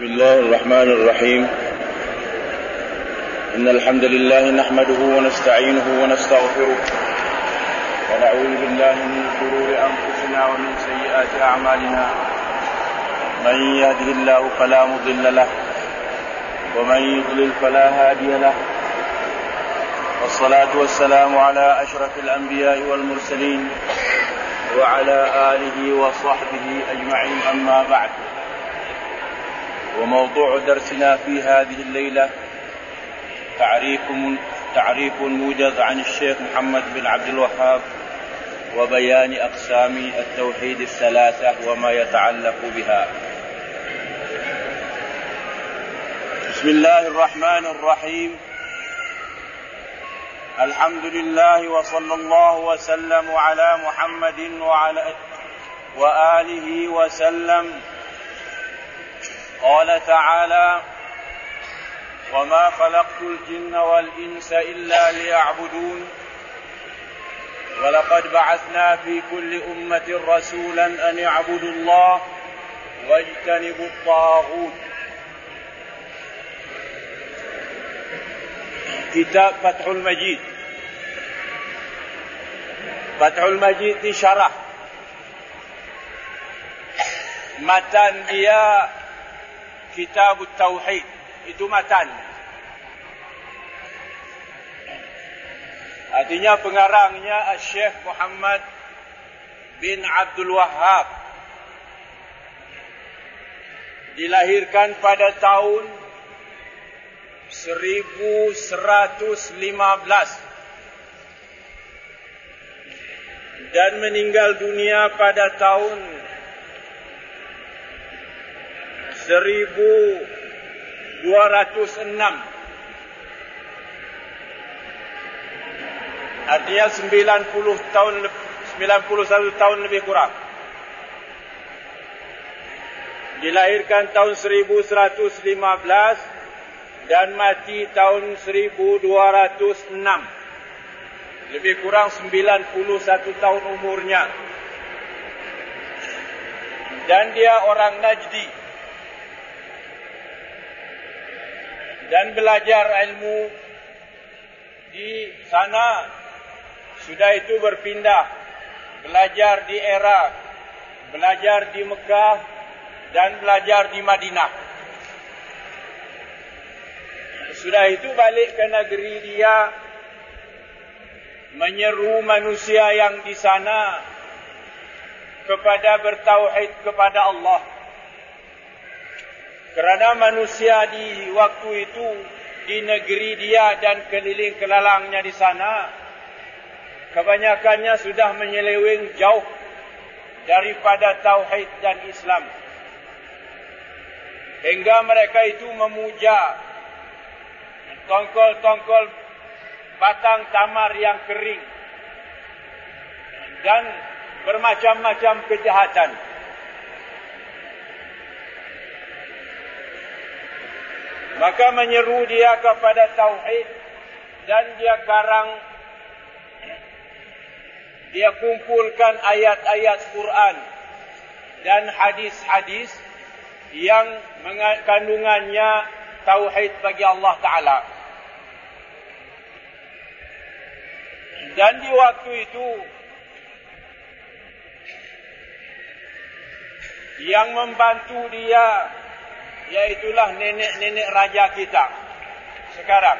بسم الله الرحمن الرحيم. إن الحمد لله نحمده ونستعينه ونستغفره ونعوذ بالله من شرور أنفسنا ومن سيئات أعمالنا. من يهده الله فلا مضل له ومن يضلل فلا هادي له. والصلاة والسلام على أشرف الأنبياء والمرسلين وعلى آله وصحبه أجمعين. أما بعد، وموضوع درسنا في هذه الليلة تعريف موجز عن الشيخ محمد بن عبد الوهاب وبيان أقسام التوحيد الثلاثة وما يتعلق بها. بسم الله الرحمن الرحيم. الحمد لله وصلى الله وسلم على محمد وعلى وآله وسلم. قال تعالى: وما خلقت الجن والإنس إلا ليعبدون ولقد بعثنا في كل أمة رسولا أن يعبدوا الله واجتنبوا الطاغوت. Kitab Fathul Majid. Fathul Majid disyarah. Matan dia Kitab Tauhid. Itu matan. Artinya pengarangnya Syekh Muhammad bin Abdul Wahab. Dilahirkan pada tahun 1115 dan meninggal dunia pada tahun 1206. Artinya 91 tahun lebih kurang. Dilahirkan tahun 1115 dan mati tahun 1206. Lebih kurang 91 tahun umurnya. Dan dia orang Najdi. Dan belajar ilmu di sana. Sudah itu berpindah. Belajar di Irak, belajar di Mekah, dan belajar di Madinah. Sudah itu balik ke negeri dia, menyeru manusia yang di sana kepada bertauhid kepada Allah. Kerana manusia di waktu itu, di negeri dia dan keliling kelalangnya di sana, kebanyakannya sudah menyeleweng jauh daripada tauhid dan Islam. Hingga mereka itu memuja tongkol-tongkol batang tamar yang kering dan bermacam-macam kejahatan. Maka menyeru dia kepada tauhid dan dia kumpulkan ayat-ayat Quran dan hadis-hadis yang kandungannya tauhid bagi Allah Ta'ala. Dan di waktu itu, yang membantu dia, iaitulah nenek-nenek raja kita sekarang.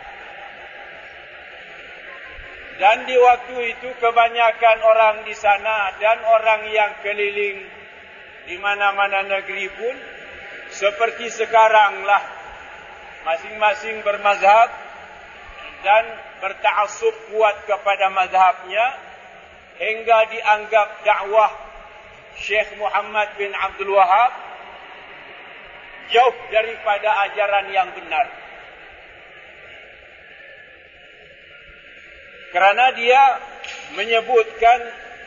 Dan di waktu itu kebanyakan orang di sana dan orang yang keliling di mana-mana negeri pun seperti sekaranglah, masing-masing bermazhab dan berta'assub kuat kepada mazhabnya, hingga dianggap dakwah Syekh Muhammad bin Abdul Wahab jauh daripada ajaran yang benar. Kerana dia menyebutkan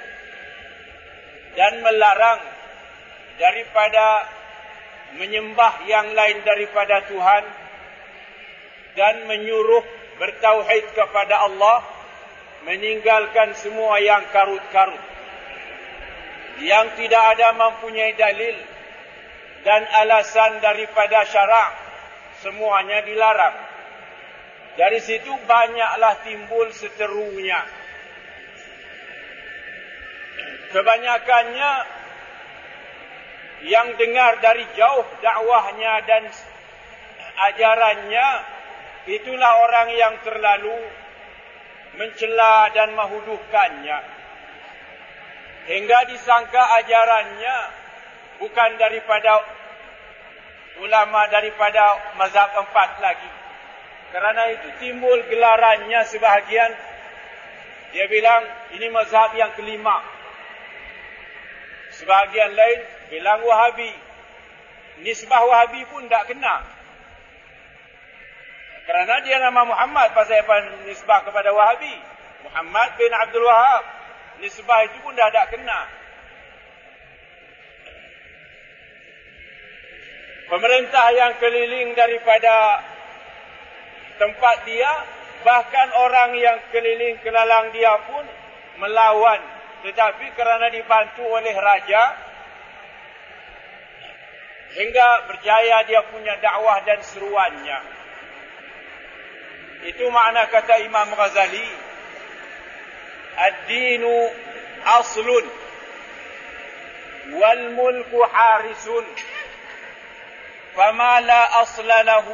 dan melarang daripada menyembah yang lain daripada Tuhan dan menyuruh bertauhid kepada Allah, meninggalkan semua yang karut-karut, yang tidak ada mempunyai dalil dan alasan daripada syarak, semuanya dilarang. Dari situ banyaklah timbul seterunya. Kebanyakannya yang dengar dari jauh dakwahnya dan ajarannya, itulah orang yang terlalu mencela dan mehuduhkannya, hingga disangka ajarannya bukan daripada ulama, daripada mazhab 4 lagi. Kerana itu timbul gelarannya sebahagian. Dia bilang ini mazhab yang kelima. Sebahagian lain bilang Wahabi. Nisbah Wahabi pun tak kena. Kerana dia nama Muhammad, pasal apa nisbah kepada Wahabi? Muhammad bin Abdul Wahab. Nisbah itu pun dah tak kena. Pemerintah yang keliling daripada tempat dia, bahkan orang yang keliling kelalang dia pun melawan. Tetapi kerana dibantu oleh raja, hingga berjaya dia punya dakwah dan seruannya. Itu makna kata Imam Ghazali, ad-dinu aslun wal mulku harisun fama la asla lahu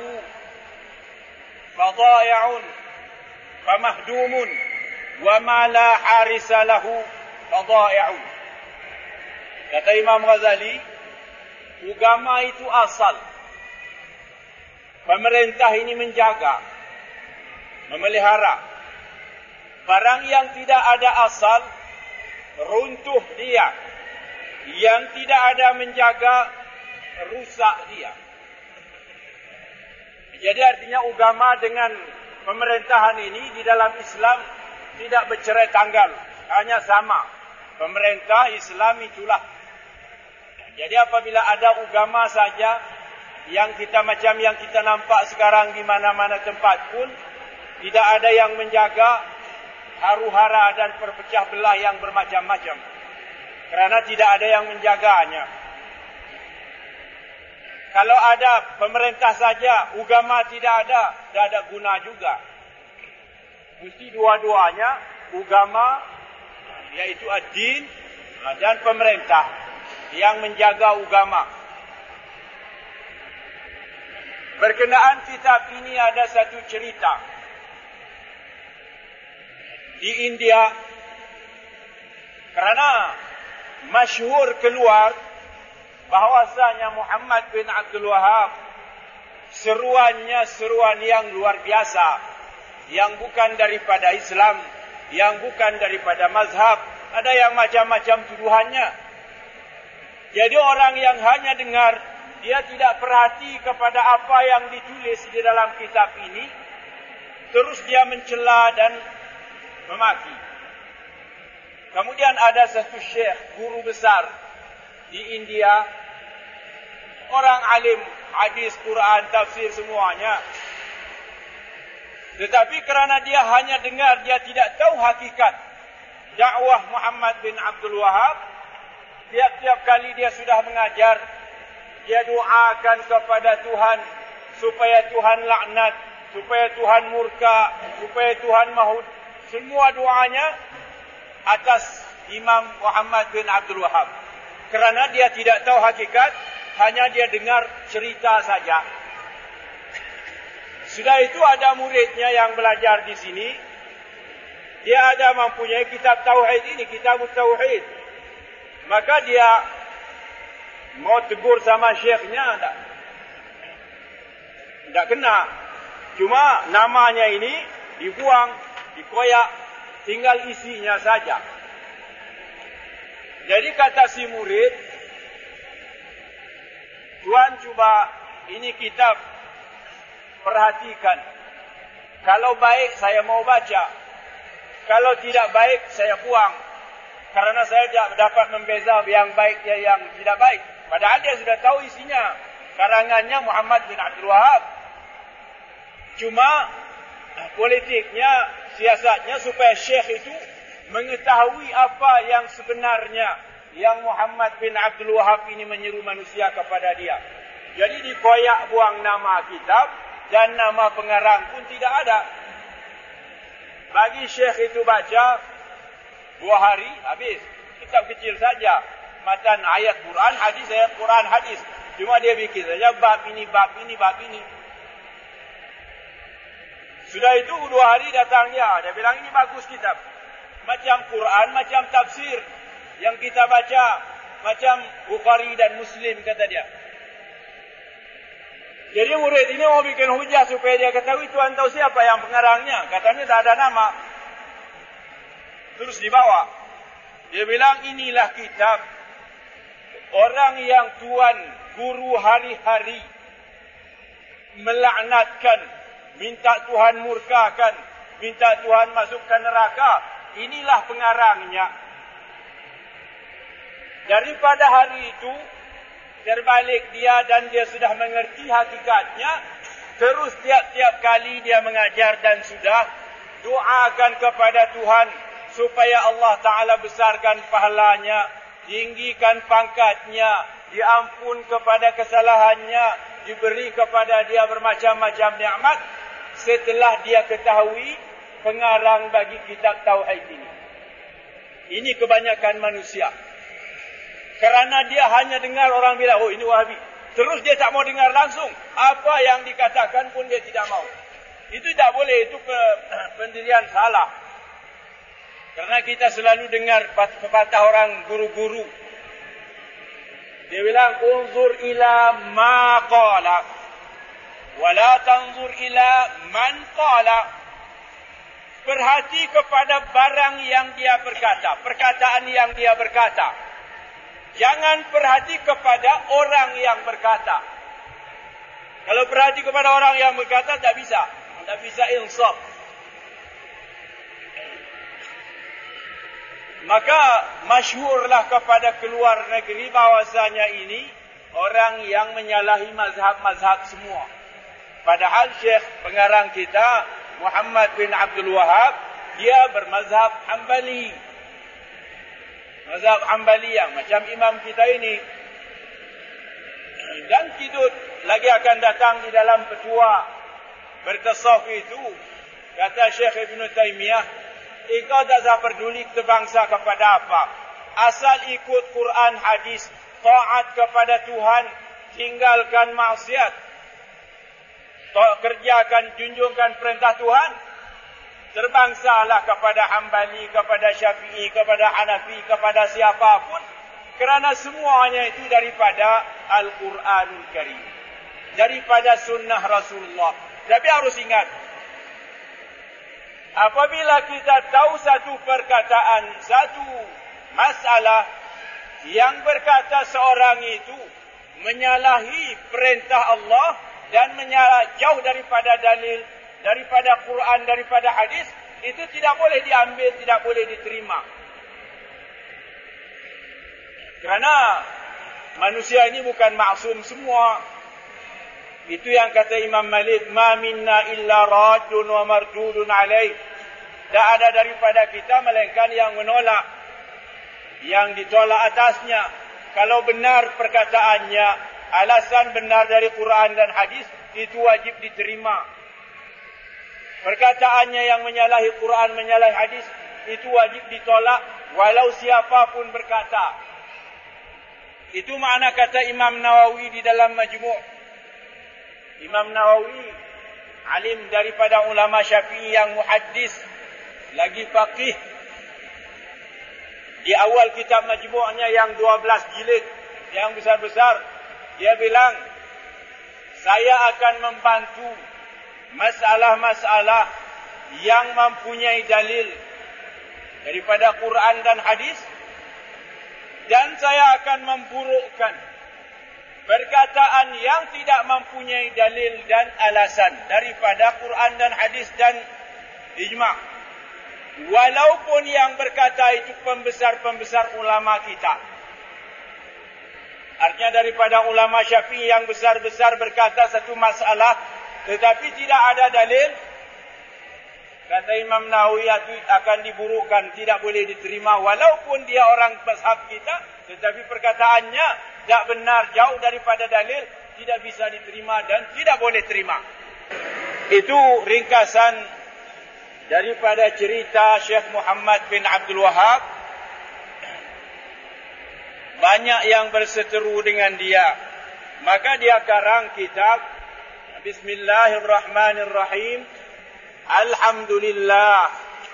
fadai'un famahdumun wa ma la harisa lahu fadai'un. Kata Imam Ghazali, agama itu asal. Pemerintah ini menjaga, memelihara. Barang yang tidak ada asal, runtuh dia. Yang tidak ada menjaga, rusak dia. Jadi artinya agama dengan pemerintahan ini di dalam Islam tidak bercerai tanggal, hanya sama. Pemerintah Islam itulah. Jadi apabila ada agama saja yang kita macam yang kita nampak sekarang di mana-mana tempat pun, tidak ada yang menjaga, haru-hara dan perpecah belah yang bermacam-macam. Kerana tidak ada yang menjaganya. Kalau ada pemerintah saja, agama tidak ada guna juga. Mesti dua-duanya, agama, yaitu ad-din, dan pemerintah yang menjaga agama. Berkenaan kitab ini ada satu cerita. Di India, kerana masyhur keluar bahwasanya Muhammad bin Abdul Wahab seruannya seruan yang luar biasa, yang bukan daripada Islam, yang bukan daripada mazhab, ada yang macam-macam tuduhannya. Jadi orang yang hanya dengar, dia tidak perhati kepada apa yang ditulis di dalam kitab ini, terus dia mencela dan memaki. Kemudian ada satu syekh, guru besar di India, orang alim hadis, Quran, tafsir semuanya. Tetapi kerana dia hanya dengar, dia tidak tahu hakikat dakwah Muhammad bin Abdul Wahab. Tiap-tiap kali dia sudah mengajar, dia doakan kepada Tuhan supaya Tuhan laknat, supaya Tuhan murka, supaya Tuhan mahud. Semua doanya atas Imam Muhammad bin Abdul Wahab. Kerana dia tidak tahu hakikat, hanya dia dengar cerita saja. Sudah itu ada muridnya yang belajar di sini. Dia ada mempunyai kitab Tauhid ini, kitab Tauhid. Maka dia mau tegur sama syekhnya, tak kena. Cuma namanya ini dibuang, dikoyak, tinggal isinya saja. Jadi kata si murid, Tuan cuba ini kitab, perhatikan. Kalau baik saya mau baca, kalau tidak baik saya buang. Karena saya tidak dapat membeza yang baik dan yang tidak baik. Padahal dia sudah tahu isinya. Karangannya Muhammad bin Abdul Wahab. Cuma politiknya, siasatnya supaya syekh itu mengetahui apa yang sebenarnya, yang Muhammad bin Abdul Wahab ini menyeru manusia kepada dia. Jadi dikoyak buang nama kitab dan nama pengarang pun tidak ada. Bagi Syekh itu baca 2 hari habis. Kitab kecil saja. Matan ayat Quran, hadis, ayat Quran, hadis. Cuma dia bikin saja bab ini, bab ini, bab ini. Sudah itu 2 hari datang dia bilang ini bagus kitab. Macam Quran, macam tafsir yang kita baca. Macam Bukhari dan Muslim, kata dia. Jadi murid ini mau bikin hujah supaya dia ketahui Tuhan tahu siapa yang pengarangnya. Katanya tak ada nama. Terus dibawa. Dia bilang inilah kitab orang yang Tuhan guru hari-hari melaknatkan, minta Tuhan murkakan, minta Tuhan masukkan neraka. Inilah pengarangnya. Daripada hari itu terbalik dia dan dia sudah mengerti hakikatnya. Terus tiap-tiap kali dia mengajar dan sudah doakan kepada Tuhan supaya Allah Ta'ala besarkan pahalanya, tinggikan pangkatnya, diampun kepada kesalahannya, diberi kepada dia bermacam-macam nikmat. Setelah dia ketahui pengarang bagi kitab Tauhid ini. Ini kebanyakan manusia. Kerana dia hanya dengar orang bilang, oh ini Wahabi. Terus dia tak mau dengar langsung. Apa yang dikatakan pun dia tidak mau. Itu tak boleh. Itu pendirian salah. Kerana kita selalu dengar pepatah orang guru-guru. Dia bilang, unzur ila ma qala. Wala tanzur ila man qala. Perhati kepada barang yang dia berkata. Perkataan yang dia berkata. Jangan perhati kepada orang yang berkata. Kalau perhati kepada orang yang berkata, tak bisa. Tak bisa insaf. Maka masyhurlah kepada keluar negeri bahwasanya ini orang yang menyalahi mazhab-mazhab semua. Padahal Syekh pengarang kita, Muhammad bin Abdul Wahab, dia bermazhab Hambali. Mazhab Hanbaliyah macam imam kita ini. Dan kidut lagi akan datang di dalam petua bertasawuf itu. Kata Syekh Ibn Taymiyah, engkau tak usah peduli sebangsa kepada apa. Asal ikut Quran, hadis, taat kepada Tuhan, tinggalkan maksiat, kerjakan, junjungkan perintah Tuhan. Terbangsalah kepada Hambali, kepada Syafi'i, kepada Hanafi, kepada siapapun. Kerana semuanya itu daripada Al-Quranul Karim. Daripada sunnah Rasulullah. Tapi harus ingat. Apabila kita tahu satu perkataan, satu masalah yang berkata seorang itu menyalahi perintah Allah dan jauh daripada dalil, daripada Quran, daripada hadis, itu tidak boleh diambil, tidak boleh diterima. Kerana manusia ini bukan maksum semua. Itu yang kata Imam Malik, ma minna illa raddun wa mardudun alaih. Tak ada daripada kita melainkan yang menolak, yang ditolak atasnya. Kalau benar perkataannya, alasan benar dari Quran dan hadis, itu wajib diterima. Perkataannya yang menyalahi Quran, menyalahi hadis, itu wajib ditolak walau siapapun berkata. Itu makna kata Imam Nawawi di dalam Majmu'. Imam Nawawi, alim daripada ulama Syafi'i yang muhaddis, lagi faqih. Di awal kitab Majmu'nya yang 12 jilid, yang besar-besar, dia bilang, saya akan membantu masalah-masalah yang mempunyai dalil daripada Quran dan hadis, dan saya akan memburukkan perkataan yang tidak mempunyai dalil dan alasan daripada Quran dan hadis dan ijma'. Walaupun yang berkata itu pembesar-pembesar ulama kita. Artinya daripada ulama Syafi'i yang besar-besar berkata satu masalah tetapi tidak ada dalil, kata Imam Nawawi, itu akan diburukkan, tidak boleh diterima walaupun dia orang mazhab kita, tetapi perkataannya tidak benar, jauh daripada dalil, tidak bisa diterima dan tidak boleh terima. Itu ringkasan daripada cerita Syekh Muhammad bin Abdul Wahab. Banyak yang berseteru dengan dia. Maka dia karang kitab Bismillahirrahmanirrahim. Alhamdulillah.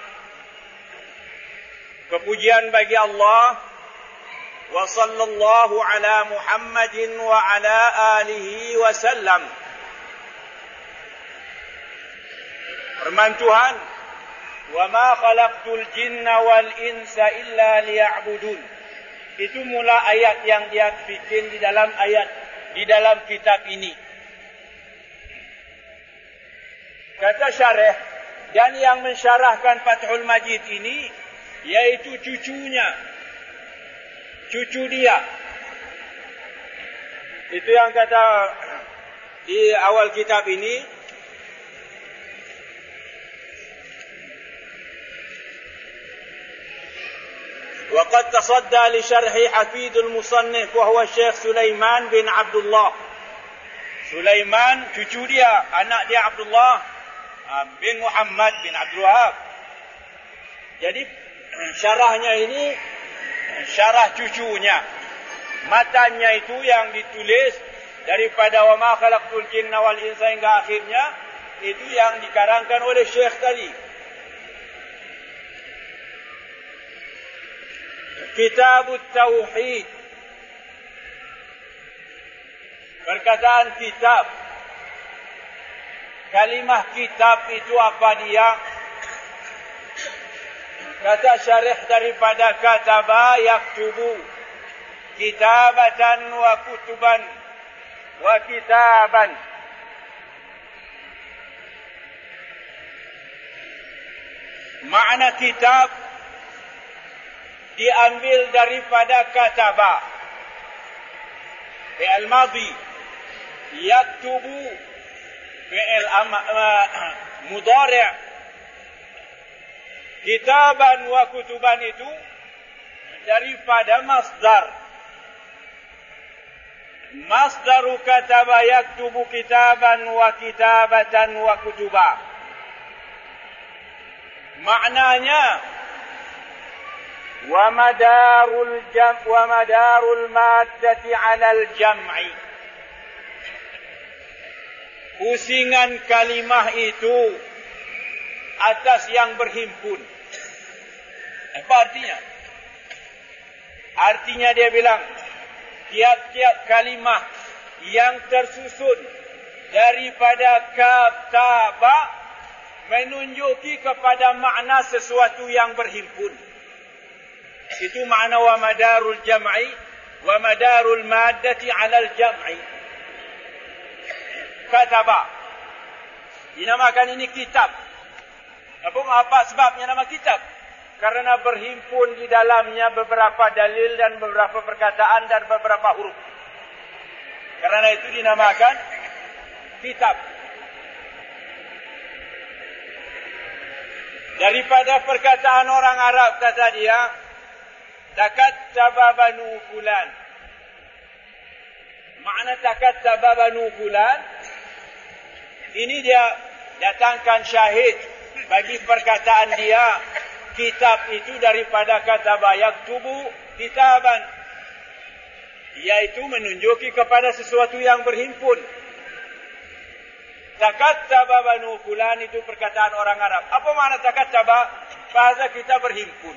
Kepujian bagi Allah. Wa sallallahu ala Muhammadin wa ala alihi wa sallam. Firman Tuhan, "Wa ma khalaqtul jinna wal insa illa liya'budun." Itu mula ayat yang dia bikin di dalam kitab ini. Kata syarah, dan yang mensyarahkan Fathul Majid ini yaitu cucunya. Cucu dia. Itu yang kata di awal kitab ini. وقد تصدى لشرح حفيد المصنف وهو الشيخ سليمان بن عبد الله. Sulaiman cucu dia, anak dia Abdullah bin Muhammad bin Abdul Wahab. Jadi syarahnya ini syarah cucunya. Matanya itu yang ditulis daripada wa ma khalaqtul jinna wal insa hingga akhirnya, itu yang dikarangkan oleh Syekh tadi. Kitabut Tauhid. Perkataan kitab. Kalimah kitab itu apa dia? Kata syarih daripada kataba yaktubu. Kitabatan wa kutuban wa kitaban. Makna kitab diambil daripada kataba. Fi'il madhi. Yaktubu. Fi'il mudhari'. Kitaban wa kutuban itu daripada masdar. Masdaru kataba yaktubu kitaban wa kitabatan wa kutuba. Maknanya ومدار المادة على الجمع. Pusingan kalimah itu atas yang berhimpun. Apa artinya? Artinya dia bilang, tiap-tiap kalimah yang tersusun daripada kataba menunjuki kepada makna sesuatu yang berhimpun. Itu makna wa madarul jam'i wa madarul maddati 'ala al-jam'i. Kataba. Dinamakan ini kitab. Apa sebabnya nama kitab? Karena berhimpun di dalamnya beberapa dalil dan beberapa perkataan dan beberapa huruf. Karena itu dinamakan kitab. Daripada perkataan orang Arab kata dia, takattaba banu fulan. Makna takattaba banu fulan, ini dia datangkan syahid bagi perkataan dia. Kitab itu daripada kataba yaktubu kitaban, yaitu menunjuki kepada sesuatu yang berhimpun. Takattaba banu fulan itu perkataan orang Arab. Apa makna takattaba? Bahasa kita berhimpun.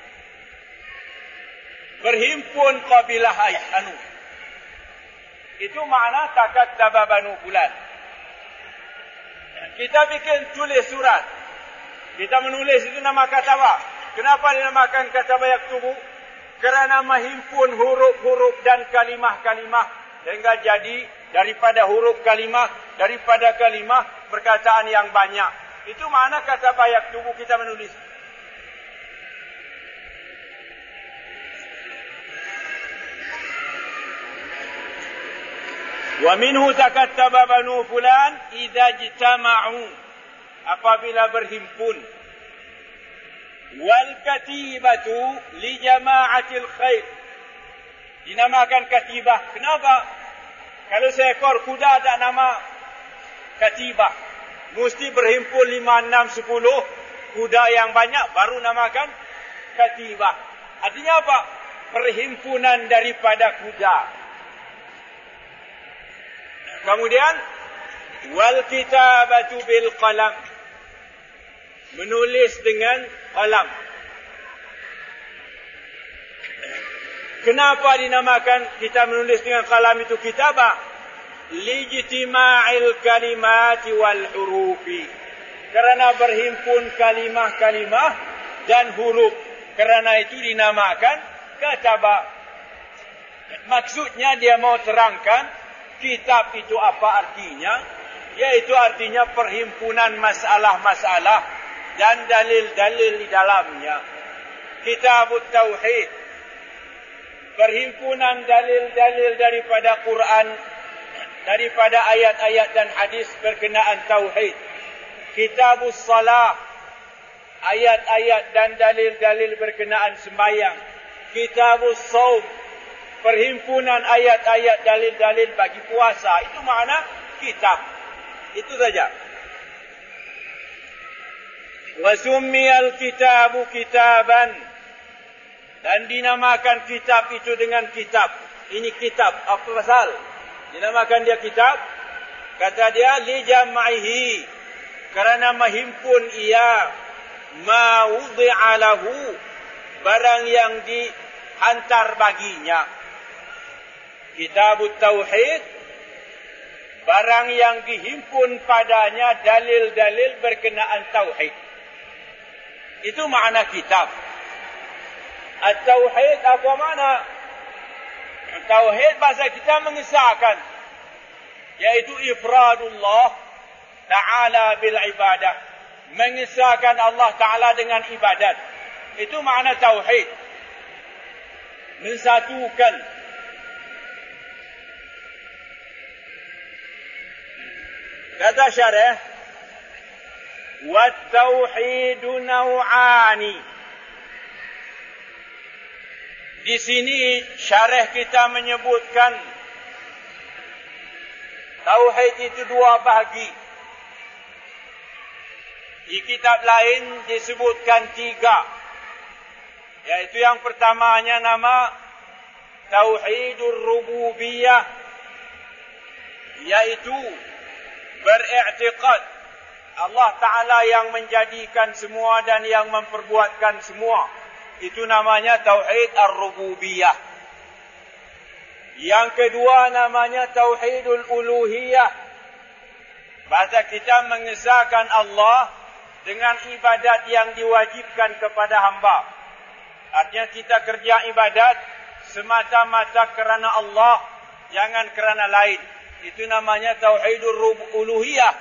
Berhimpun qabilah anu. Itu makna takattaba banu fulan. Kita bikin tulis surat. Kita menulis itu nama kataba. Kenapa dinamakan kataba yaktubu? Kerana menghimpun huruf-huruf dan kalimah-kalimah sehingga jadi daripada huruf kalimah, daripada kalimah perkataan yang banyak. Itu makna kataba yaktubu, kita menulis. Wa minhu takattaba banu fulan idza ijtama'u, apabila berhimpun. Wal katibatu li jama'atil khair, Dinamakan katibah. Kenapa? Kalau seekor kuda ada nama katibah. Mesti berhimpun 5, 6, 10 kuda yang banyak baru namakan katibah. Artinya apa? Perhimpunan daripada kuda. Kemudian wal kitabatu bil qalam. Menulis dengan qalam. Kenapa dinamakan kita menulis dengan qalam itu kitabah? Lijtima'il kalimati wal hurufi. Kerana berhimpun kalimah-kalimah dan huruf. Kerana itu dinamakan kitabah. Maksudnya dia mau terangkan kitab itu apa artinya? Yaitu artinya perhimpunan masalah-masalah dan dalil-dalil di dalamnya. Kitabut Tauhid. Perhimpunan dalil-dalil daripada Quran, daripada ayat-ayat dan hadis berkenaan tauhid. Kitabus Salah, ayat-ayat dan dalil-dalil berkenaan sembahyang. Kitabus Shaum, perhimpunan ayat-ayat dalil-dalil bagi puasa. Itu makna kitab. Itu saja. Wa summiyal kitabu kitaban. Dan dinamakan kitab itu dengan kitab. Ini kitab. Apa pasal? Dinamakan dia kitab. Kata dia, li jam'ihi. Kerana menghimpun ia. Ma wudi'a lahu. Barang yang dihantar baginya. Kitabut Tauhid. Barang yang dihimpun padanya dalil-dalil berkenaan Tauhid. Itu makna kitab. At-Tauhid apa makna? Tauhid bahasa kita mengesahkan, yaitu ifradullah ta'ala bil ibadah. Mengesahkan Allah Ta'ala dengan ibadat. Itu makna Tauhid. Mensatukan. Kata syarah, wat-tauhidu naw'ani. Di sini syarah kita menyebutkan tauhid itu dua bahagi. Di kitab lain disebutkan 3. Yaitu yang pertamanya nama tauhidur rububiyah, yaitu beriktikad Allah Ta'ala yang menjadikan semua dan yang memperbuatkan semua. Itu namanya Tauhid Ar-Rububiyah. Yang kedua namanya Tauhidul Uluhiyah. Bahasa kita mengesahkan Allah dengan ibadat yang diwajibkan kepada hamba. Artinya kita kerja ibadat semata-mata kerana Allah, jangan kerana lain. Itu namanya Tauhidul Uluhiyah.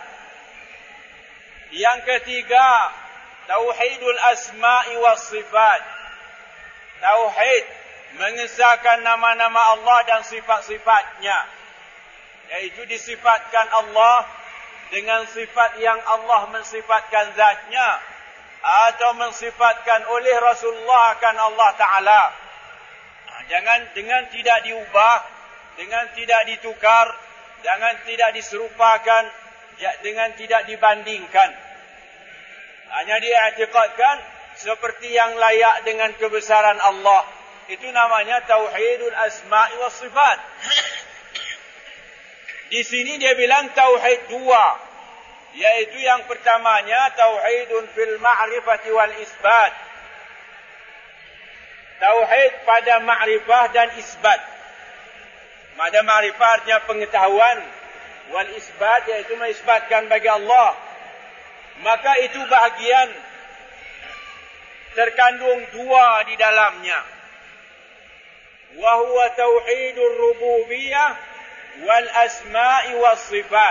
Yang ketiga, Tauhidul Asma'i was Sifat. Tauhid mengesahkan nama-nama Allah dan sifat-sifatnya. Yaitu disifatkan Allah dengan sifat yang Allah mensifatkan zatnya. Atau mensifatkan oleh Rasulullah akan Allah Ta'ala. Jangan dengan tidak diubah, dengan tidak ditukar, dengan tidak diserupakan, dengan tidak dibandingkan. Hanya diiktikadkan seperti yang layak dengan kebesaran Allah. Itu namanya Tauhidul Asma'i was Sifat. Di sini dia bilang Tauhid 2. Yaitu yang pertamanya Tauhidun fil ma'rifati wal isbat. Tauhid pada ma'rifah dan isbat. Pada ma'rifah artinya pengetahuan. Wal isbat yaitu mengisbatkan bagi Allah. Maka itu bahagian terkandung 2 di dalamnya. Wa huwa tauhidur rububiyah wal asma'i was sifat.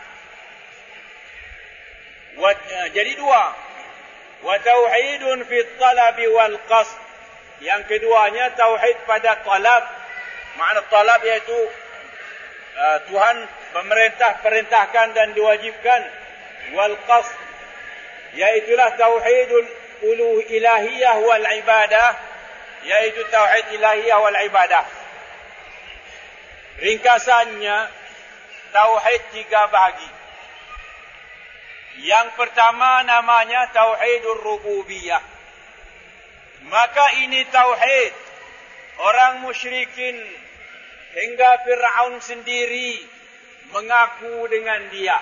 Jadi 2. Wa tauhidun fi talabi wal qasd. Yang keduanya tauhid pada talab. Makna talab yaitu Tuhan perintahkan dan diwajibkan. Wal qasd, yaitulah tauhidul ilahiyah wal ibadah, yaitu tauhid ilahiyah wal ibadah. Ringkasannya, tauhid 3 bahagi. Yang pertama namanya tauhidur rububiyah. Maka ini tauhid orang musyrikin hingga Fir'aun sendiri mengaku dengan dia.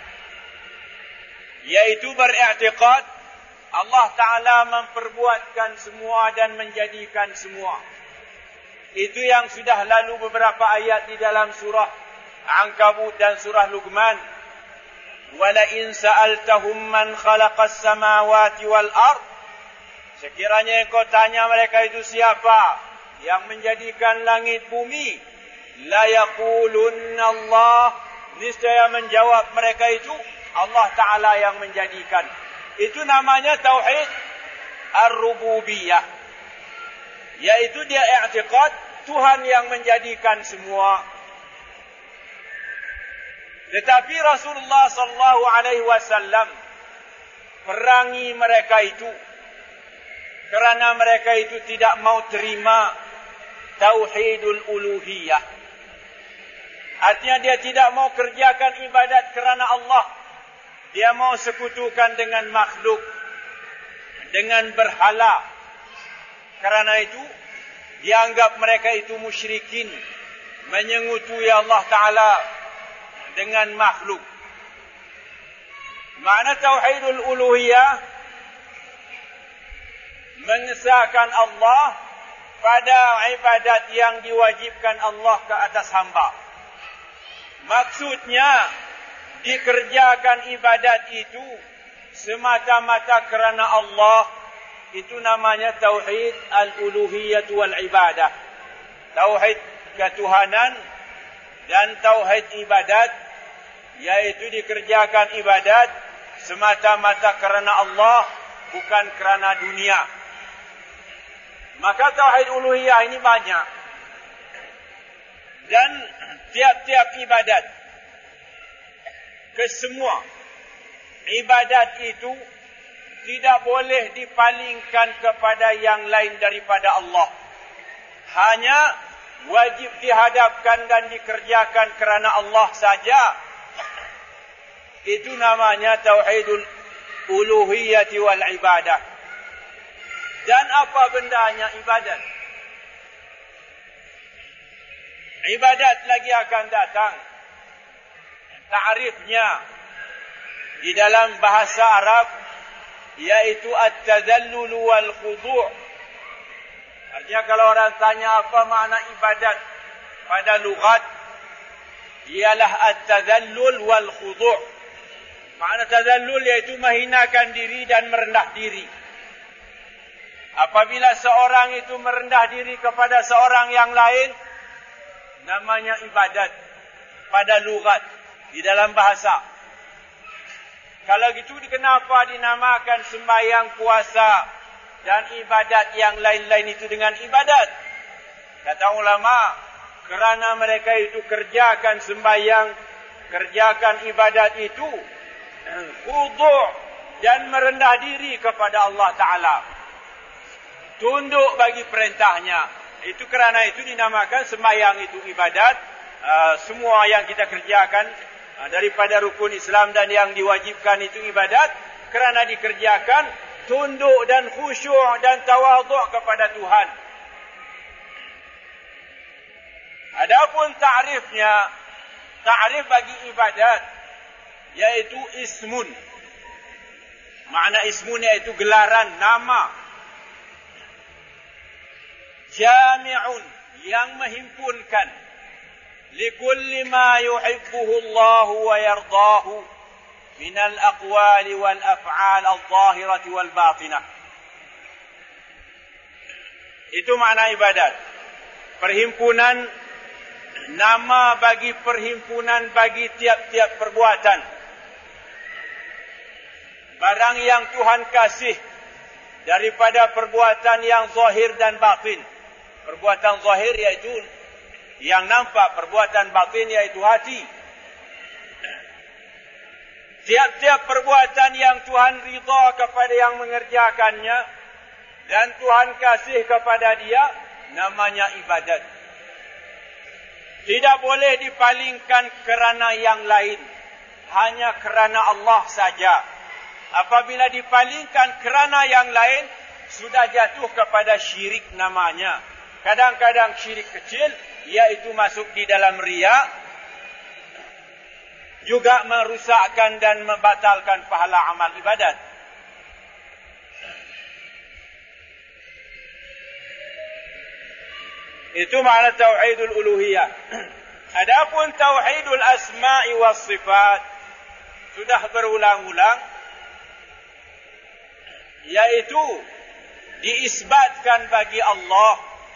Yaitu beriktikad Allah Ta'ala memperbuatkan semua dan menjadikan semua. Itu yang sudah lalu beberapa ayat di dalam surah Ankabut dan surah Luqman. وَلَئِنْ سَأَلْتَهُمْ مَنْ خَلَقَ السَّمَاوَاتِ وَالْأَرْضِ. Sekiranya engkau tanya mereka itu siapa yang menjadikan langit bumi, la yaqulunna Allah, niscaya menjawab mereka itu Allah Ta'ala yang menjadikan. Itu namanya tauhid ar-rububiyah, yaitu dia i'tiqad Tuhan yang menjadikan semua. Tetapi Rasulullah sallallahu alaihi wasallam perangi mereka itu kerana mereka itu tidak mau terima tauhidul uluhiyah. Artinya dia tidak mau kerjakan ibadat kerana Allah. Dia mau sekutukan dengan makhluk, dengan berhala. Kerana itu dianggap mereka itu musyrikin, menyengutui Allah Ta'ala dengan makhluk. Makna tauhidul uluhiyah, mengesahkan Allah pada ibadat yang diwajibkan Allah ke atas hamba. Maksudnya dikerjakan ibadat itu semata-mata kerana Allah. Itu namanya tauhid al-uluhiyah wal ibadah. Tauhid ketuhanan dan tauhid ibadat, yaitu dikerjakan ibadat semata-mata kerana Allah, bukan kerana dunia. Maka tauhid uluhiyah ini banyak. Dan tiap-tiap ibadat, kesemua ibadat itu tidak boleh dipalingkan kepada yang lain daripada Allah. Hanya wajib dihadapkan dan dikerjakan kerana Allah saja. Itu namanya tauhidul uluhiyah wal ibadah. Dan apa bendanya ibadat? Ibadat lagi akan datang. Ta'rifnya di dalam bahasa Arab yaitu at-tadallul wal khudu'. Artinya kalau orang tanya apa makna ibadat pada lughat, ialah at-tadallul wal khudu'. Makna tadallul yaitu menghinakan diri dan merendah diri. Apabila seorang itu merendah diri kepada seorang yang lain, namanya ibadat pada lughat di dalam bahasa. Kalau gitu kenapa dinamakan sembahyang, puasa dan ibadat yang lain-lain itu dengan ibadat? Kata ulama, kerana mereka itu kerjakan sembahyang, kerjakan ibadat itu khudu' dan merendah diri kepada Allah Ta'ala, tunduk bagi perintahnya. Itu kerana itu dinamakan sembahyang itu ibadat. Semua yang kita kerjakan daripada rukun Islam dan yang diwajibkan itu ibadat, kerana dikerjakan tunduk dan khusyuk dan tawaduk kepada Tuhan. Adapun ta'rifnya, ta'rif bagi ibadat yaitu ismun. Makna ismun yaitu gelaran, nama. Jami'un, yang menghimpunkan likulli ma yuhibbuhu Allah wa yardahu min al-aqwali wal af'al al-zahirati wal batinah. Itu makna ibadat. Perhimpunan, nama bagi perhimpunan bagi tiap-tiap perbuatan. Barang yang Tuhan kasih daripada perbuatan yang zahir dan batin. Perbuatan zahir yaitu yang nampak, perbuatan batin yaitu hati. Tiap-tiap perbuatan yang Tuhan ridha kepada yang mengerjakannya dan Tuhan kasih kepada dia, namanya ibadat. Tidak boleh dipalingkan kerana yang lain. Hanya kerana Allah saja. Apabila dipalingkan kerana yang lain, sudah jatuh kepada syirik namanya. Kadang-kadang syirik kecil, iaitu masuk di dalam riya, juga merusakkan dan membatalkan pahala amal ibadat. Itu makna tauhidul uluhiyah. Adapun tauhidul asma'i was sifat sudah berulang-ulang, yaitu diisbatkan bagi Allah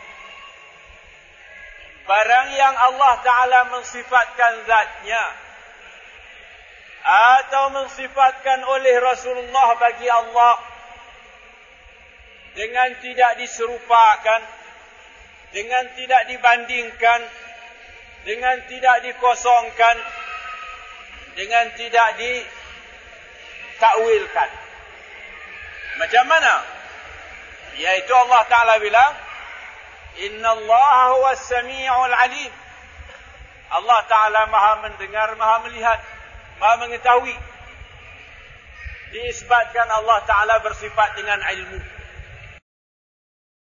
barang yang Allah Ta'ala mensifatkan zatnya atau mensifatkan oleh Rasulullah bagi Allah dengan tidak diserupakan, dengan tidak dibandingkan, dengan tidak dikosongkan, dengan tidak ditakwilkan. Macam mana? Yaitu Allah Ta'ala bilang, Inna Allah huwa as-sami'ul alim. Allah Ta'ala maha mendengar, maha melihat, maha mengetahui. Diisbatkan Allah Ta'ala bersifat dengan ilmu.